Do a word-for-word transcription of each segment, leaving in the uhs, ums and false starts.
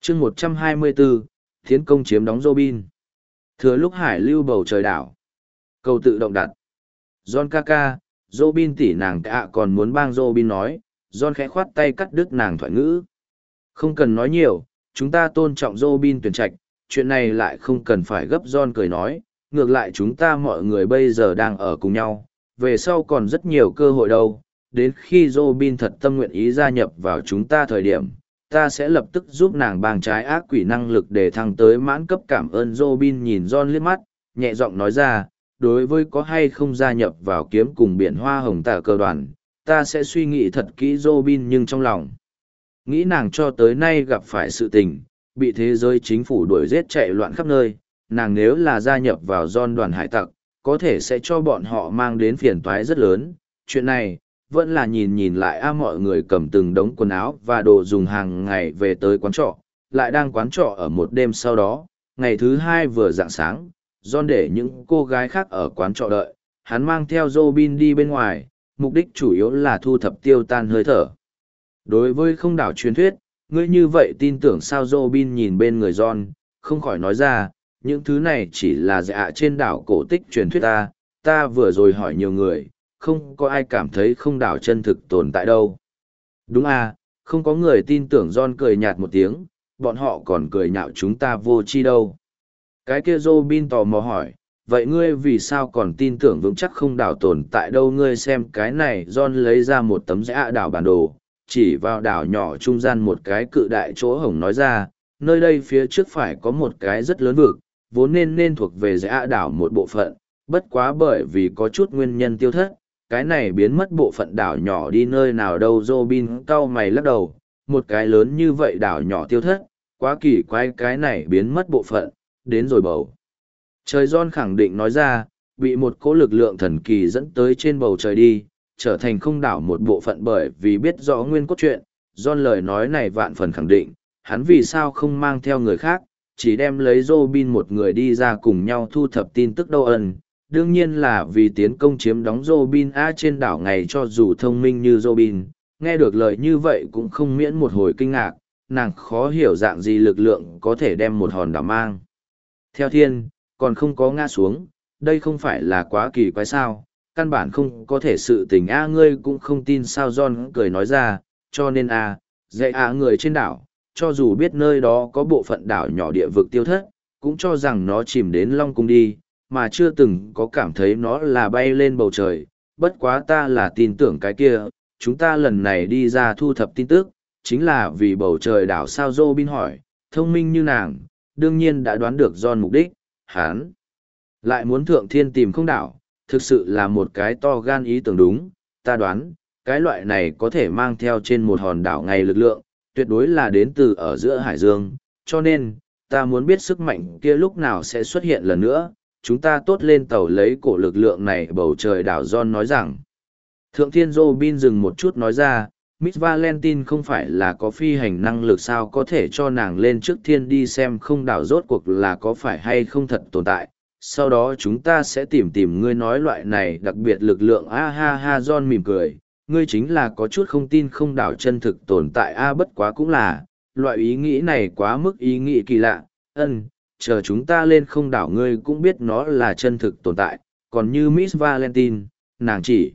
chương một trăm hai mươi bốn, tiến công chiếm đóng Robin. Thừa lúc hải lưu bầu trời đảo. Câu tự động đặt. John ca ca, Robin tỷ nàng ạ còn muốn bang Robin nói, John khẽ khoát tay cắt đứt nàng thoại ngữ. Không cần nói nhiều, chúng ta tôn trọng Robin tuyển trạch, chuyện này lại không cần phải gấp. John cười nói, ngược lại chúng ta mọi người bây giờ đang ở cùng nhau, về sau còn rất nhiều cơ hội đâu, đến khi Robin thật tâm nguyện ý gia nhập vào chúng ta thời điểm, ta sẽ lập tức giúp nàng bang trái ác quỷ năng lực để thăng tới mãn cấp. Cảm ơn. Robin nhìn John liếc mắt, nhẹ giọng nói ra, đối với có hay không gia nhập vào kiếm cùng biển hoa hồng tả cơ đoàn, ta sẽ suy nghĩ thật kỹ. Robin nhưng trong lòng nghĩ nàng cho tới nay gặp phải sự tình, bị thế giới chính phủ đuổi giết chạy loạn khắp nơi, nàng nếu là gia nhập vào John đoàn hải tặc, có thể sẽ cho bọn họ mang đến phiền toái rất lớn. Chuyện này, vẫn là nhìn nhìn lại a mọi người cầm từng đống quần áo và đồ dùng hàng ngày về tới quán trọ, lại đang quán trọ ở một đêm sau đó, ngày thứ hai vừa rạng sáng, John để những cô gái khác ở quán trọ đợi, hắn mang theo Robin đi bên ngoài, mục đích chủ yếu là thu thập tiêu tan hơi thở. Đối với không đảo truyền thuyết, ngươi như vậy tin tưởng sao? Robin nhìn bên người John, không khỏi nói ra, những thứ này chỉ là dạ trên đảo cổ tích truyền thuyết ta, ta vừa rồi hỏi nhiều người, không có ai cảm thấy không đảo chân thực tồn tại đâu. Đúng à, không có người tin tưởng. John cười nhạt một tiếng, bọn họ còn cười nhạo chúng ta vô tri đâu. Cái kia Robin tò mò hỏi, vậy ngươi vì sao còn tin tưởng vững chắc không đảo tồn tại đâu? Ngươi xem cái này. John lấy ra một tấm dạ đảo bản đồ, chỉ vào đảo nhỏ trung gian một cái cự đại chỗ hổng nói ra, nơi đây phía trước phải có một cái rất lớn vực, vốn nên nên thuộc về dạ đảo một bộ phận, bất quá bởi vì có chút nguyên nhân tiêu thất, cái này biến mất bộ phận đảo nhỏ đi nơi nào đâu? Robin cau mày lắc đầu, một cái lớn như vậy đảo nhỏ tiêu thất, quá kỳ quái. Cái này biến mất bộ phận, đến rồi bầu trời. John khẳng định nói ra, bị một cỗ lực lượng thần kỳ dẫn tới trên bầu trời đi, trở thành không đảo một bộ phận. Bởi vì biết rõ nguyên cốt truyện, John lời nói này vạn phần khẳng định, hắn vì sao không mang theo người khác, chỉ đem lấy Robin một người đi ra cùng nhau thu thập tin tức đâu? Ẩn, đương nhiên là vì tiến công chiếm đóng Robin a. Trên đảo ngày cho dù thông minh như Robin, nghe được lời như vậy cũng không miễn một hồi kinh ngạc, nàng khó hiểu dạng gì lực lượng có thể đem một hòn đảo mang theo thiên, còn không có ngã xuống, đây không phải là quá kỳ quái sao? Căn bản không có thể sự tình a. Ngươi cũng không tin sao? John cười nói ra, cho nên a, à, dạy a người trên đảo, cho dù biết nơi đó có bộ phận đảo nhỏ địa vực tiêu thất, cũng cho rằng nó chìm đến Long Cung đi, mà chưa từng có cảm thấy nó là bay lên bầu trời. Bất quá ta là tin tưởng cái kia, chúng ta lần này đi ra thu thập tin tức, chính là vì bầu trời đảo sao? Robin hỏi, thông minh như nàng, đương nhiên đã đoán được John mục đích, hắn lại muốn thượng thiên tìm không đảo, thực sự là một cái to gan ý tưởng. Đúng, ta đoán, cái loại này có thể mang theo trên một hòn đảo ngày lực lượng, tuyệt đối là đến từ ở giữa hải dương, cho nên, ta muốn biết sức mạnh kia lúc nào sẽ xuất hiện lần nữa, chúng ta tốt lên tàu lấy cổ lực lượng này bầu trời đảo. John nói rằng, thượng thiên. Robin dừng một chút nói ra, Miss Valentine không phải là có phi hành năng lực sao, có thể cho nàng lên trước thiên đi xem không đảo rốt cuộc là có phải hay không thật tồn tại, sau đó chúng ta sẽ tìm tìm ngươi nói loại này đặc biệt lực lượng a. Ha ha. John mỉm cười, ngươi chính là có chút không tin không đảo chân thực tồn tại a. Bất quá cũng là, loại ý nghĩ này quá mức ý nghĩ kỳ lạ. Ân, chờ chúng ta lên không đảo ngươi cũng biết nó là chân thực tồn tại, còn như Miss Valentine, nàng chỉ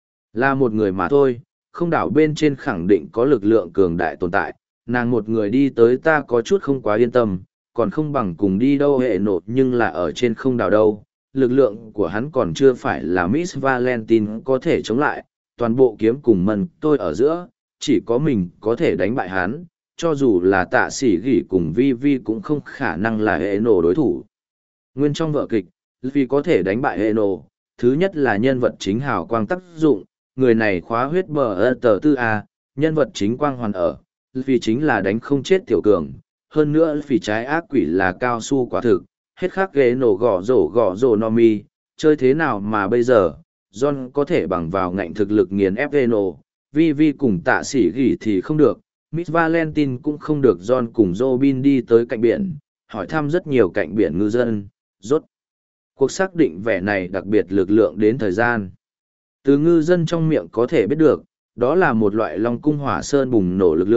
là một người mà thôi, không đảo bên trên khẳng định có lực lượng cường đại tồn tại, nàng một người đi tới ta có chút không quá yên tâm, còn không bằng cùng đi đâu hệ nột. Nhưng là ở trên không đảo đâu, lực lượng của hắn còn chưa phải là Miss Valentine có thể chống lại, toàn bộ kiếm cùng mần tôi ở giữa, chỉ có mình có thể đánh bại hắn, cho dù là tạ sĩ gỉ cùng vi vi cũng không khả năng là hệ nổ đối thủ. Nguyên trong vở kịch, vì có thể đánh bại hệ nổ, thứ nhất là nhân vật chính hào quang tác dụng, người này khóa huyết bờ ơ tờ tư a, nhân vật chính quang hoàn ở, vì chính là đánh không chết tiểu cường, hơn nữa vì trái ác quỷ là cao su quả thực, hết khác ghế nổ gõ rổ gõ rổ no mi, chơi thế nào mà bây giờ, John có thể bằng vào ngạnh thực lực nghiền ép ghế nổ, vi vi cùng tạ sĩ gỉ thì không được, Miss Valentine cũng không được. John cùng Robin đi tới cạnh biển, hỏi thăm rất nhiều cạnh biển ngư dân, rốt cuộc xác định vẻ này đặc biệt lực lượng đến thời gian. Từ ngư dân trong miệng có thể biết được, đó là một loại long cung hỏa sơn bùng nổ lực lượng,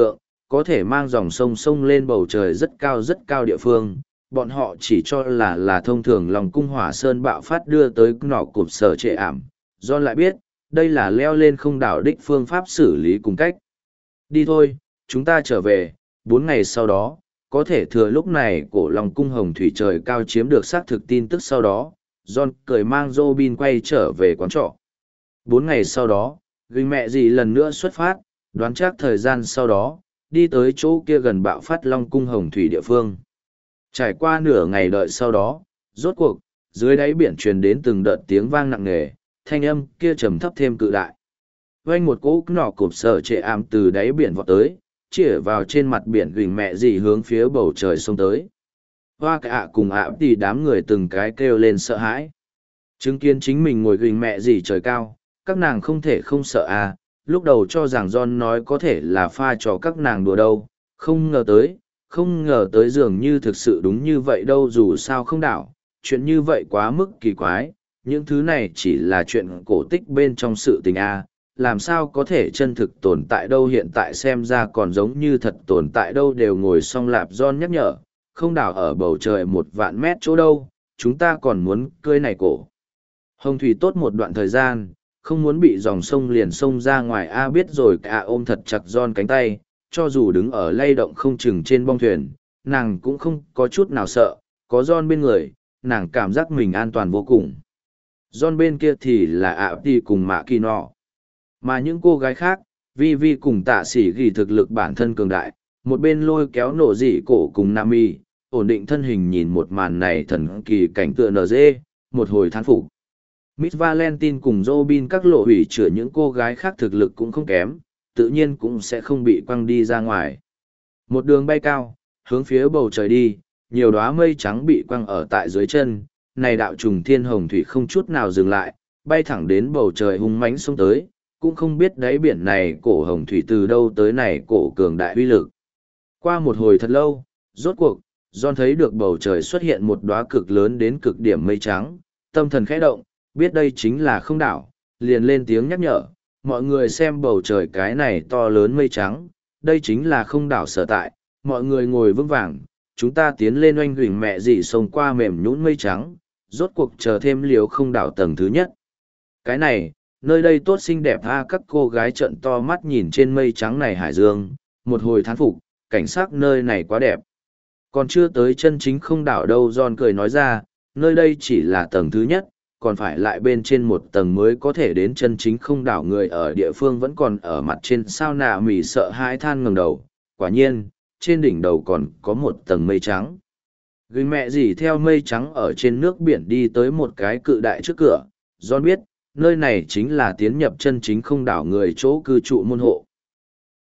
có thể mang dòng sông sông lên bầu trời rất cao rất cao địa phương. Bọn họ chỉ cho là là thông thường lòng cung hỏa sơn bạo phát đưa tới nỏ cụp sở trệ ảm. John lại biết, đây là leo lên không đảo đích phương pháp xử lý cùng cách. Đi thôi, chúng ta trở về, bốn ngày sau đó, có thể thừa lúc này cổ lòng cung hồng thủy trời cao chiếm được xác thực tin tức sau đó, John cười mang Robin quay trở về quán trọ. Bốn ngày sau đó, gương mẹ gì lần nữa xuất phát, đoán chắc thời gian sau đó, đi tới chỗ kia gần bạo phát long cung hồng thủy địa phương. Trải qua nửa ngày đợi sau đó, rốt cuộc, dưới đáy biển truyền đến từng đợt tiếng vang nặng nề, thanh âm kia trầm thấp thêm cự đại. Vang một cỗ nỏ cụp sở trệ ảm từ đáy biển vọt tới, chĩa vào trên mặt biển gửi mẹ gì hướng phía bầu trời sông tới. Hoa cả ạ cùng ạ thì đám người từng cái kêu lên sợ hãi. Chứng kiến chính mình ngồi gửi mẹ gì trời cao, các nàng không thể không sợ à, lúc đầu cho rằng John nói có thể là pha trò các nàng đùa đâu, không ngờ tới, không ngờ tới dường như thực sự đúng như vậy đâu dù sao không đảo, chuyện như vậy quá mức kỳ quái, những thứ này chỉ là chuyện cổ tích bên trong sự tình à, làm sao có thể chân thực tồn tại đâu hiện tại xem ra còn giống như thật tồn tại đâu đều ngồi xong lạp John nhắc nhở, không đảo ở bầu trời một vạn mét chỗ đâu, chúng ta còn muốn cưới này cổ. Hồng thủy tốt một đoạn thời gian, không muốn bị dòng sông liền sông ra ngoài a biết rồi cả ôm thật chặt John cánh tay, cho dù đứng ở lay động không chừng trên bong thuyền, nàng cũng không có chút nào sợ, có John bên người, nàng cảm giác mình an toàn vô cùng. John bên kia thì là ạ đi cùng mạ kỳ nọ. Mà những cô gái khác, Vi Vi cùng tạ sĩ ghi thực lực bản thân cường đại, một bên lôi kéo nổ dị cổ cùng Nami, ổn định thân hình nhìn một màn này thần kỳ cảnh tượng nở dê, một hồi thán phục. Miss Valentine cùng Robin các lộ hủy chữa những cô gái khác thực lực cũng không kém, tự nhiên cũng sẽ không bị quăng đi ra ngoài. Một đường bay cao, hướng phía bầu trời đi, nhiều đóa mây trắng bị quăng ở tại dưới chân, này đạo trùng thiên hồng thủy không chút nào dừng lại, bay thẳng đến bầu trời hung mãnh xông tới, cũng không biết đáy biển này cổ hồng thủy từ đâu tới này cổ cường đại uy lực. Qua một hồi thật lâu, rốt cuộc, John thấy được bầu trời xuất hiện một đóa cực lớn đến cực điểm mây trắng, tâm thần khẽ động, biết đây chính là không đảo, liền lên tiếng nhắc nhở, mọi người xem bầu trời cái này to lớn mây trắng, đây chính là không đảo sở tại, mọi người ngồi vững vàng, chúng ta tiến lên oanh huỳnh mẹ dì sông qua mềm nhũn mây trắng, rốt cuộc chờ thêm liều không đảo tầng thứ nhất. Cái này, nơi đây tốt xinh đẹp a các cô gái trợn to mắt nhìn trên mây trắng này hải dương, một hồi thán phục, cảnh sắc nơi này quá đẹp. Còn chưa tới chân chính không đảo đâu John cười nói ra, nơi đây chỉ là tầng thứ nhất, còn phải lại bên trên một tầng mới có thể đến chân chính không đảo người ở địa phương vẫn còn ở mặt trên sao nạ mỉ sợ hãi than ngẩng đầu, quả nhiên, trên đỉnh đầu còn có một tầng mây trắng. Gửi mẹ gì theo mây trắng ở trên nước biển đi tới một cái cự đại trước cửa, John biết, nơi này chính là tiến nhập chân chính không đảo người chỗ cư trụ môn hộ.